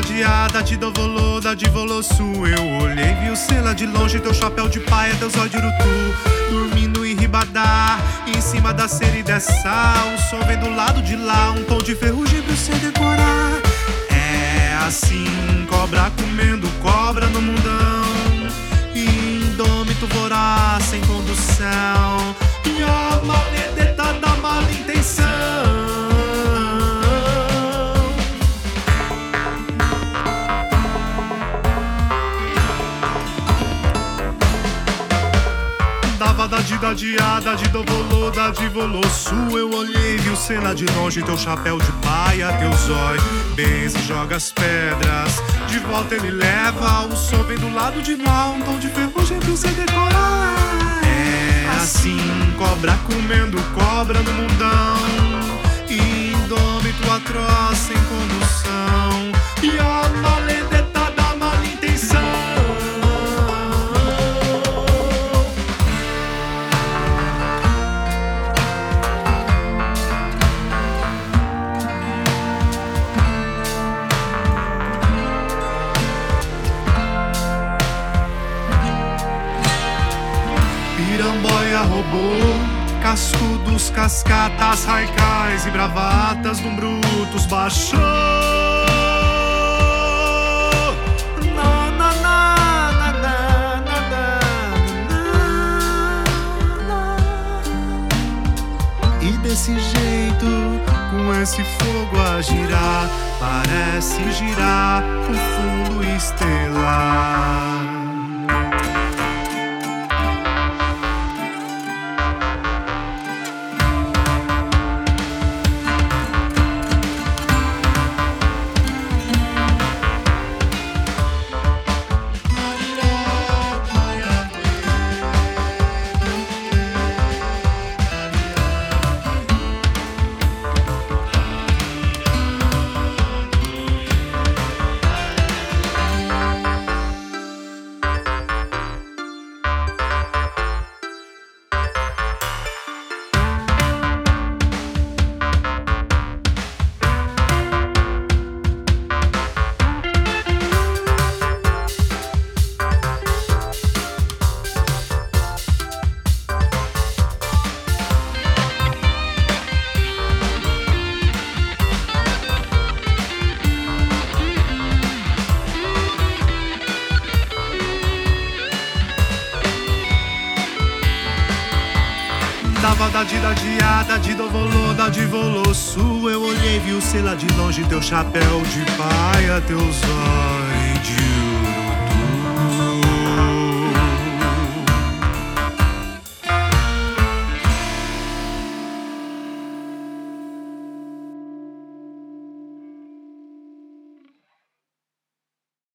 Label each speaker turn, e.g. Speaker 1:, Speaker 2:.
Speaker 1: diada, de dovolô, da de volossu. Eu olhei, vi o cê lá de longe, teu chapéu de paia, teus olhos de urutu. Dormindo em Ribadá, em cima da cera e dessa. Um som vem do lado de lá, um tom de ferrugem pra você decorar. É assim, cobra comendo cobra no mundão. Indômito voraz, sem condução. E a maledeta da mala intenção. Dava da diada, de dovolô, da de volossu. Eu olhei, vi o cena de longe, teu chapéu de paia, teus olhos. Benze, joga as pedras, de volta ele leva. O som vem do lado de lá, um tom de ferrugem pra você decorar. É assim, cobra comendo cobra no mundão. Indômito atroz, sem condução. E a maledeta da mala intenção. Piramboia roubou cascudos, cascatas, raicais e bravatas num brutus baixou. Na, na, na, na, na, na, na. E desse jeito, com esse fogo a girar, parece girar o fundo estelar. Dava da diada, de dovolô, da de volossu. Eu olhei, vi o cê lá de longe, teu chapéu de paia, teus olhos.